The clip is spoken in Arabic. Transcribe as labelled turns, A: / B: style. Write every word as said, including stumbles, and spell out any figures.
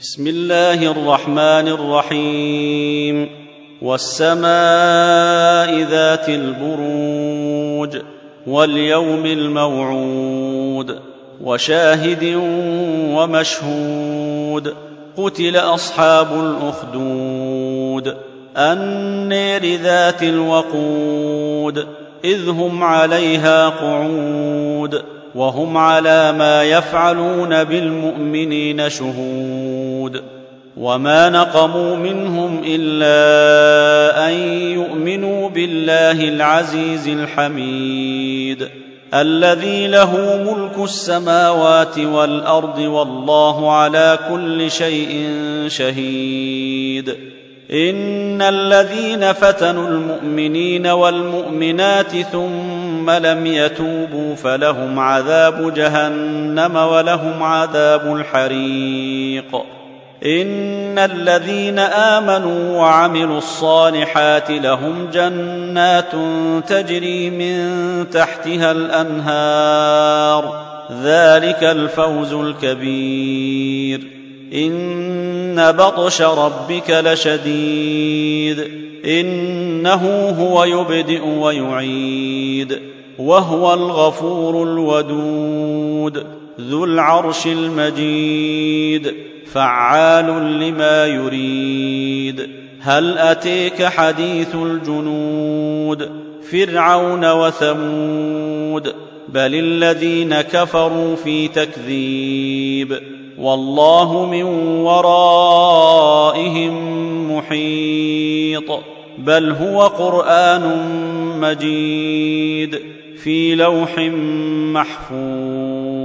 A: بسم الله الرحمن الرحيم والسماء ذات البروج واليوم الموعود وشاهد ومشهود قتل أصحاب الأخدود النار ذات الوقود إذ هم عليها قعود وهم على ما يفعلون بالمؤمنين شهود وما نقموا منهم إلا أن يؤمنوا بالله العزيز الحميد الذي له ملك السماوات والأرض والله على كل شيء شهيد إن الذين فتنوا المؤمنين والمؤمنات ثم لم يتوبوا فلهم عذاب جهنم ولهم عذاب الحريق إن الذين آمنوا وعملوا الصالحات لهم جنات تجري من تحتها الأنهار ذلك الفوز الكبير إن بطش ربك لشديد إنه هو يبدئ ويعيد وهو الغفور الودود ذو العرش المجيد فعال لما يريد هل أتيك حديث الجنود فرعون وثمود بل الذين كفروا في تكذيب والله من ورائهم محيط بل هو قرآن مجيد في لوح محفوظ.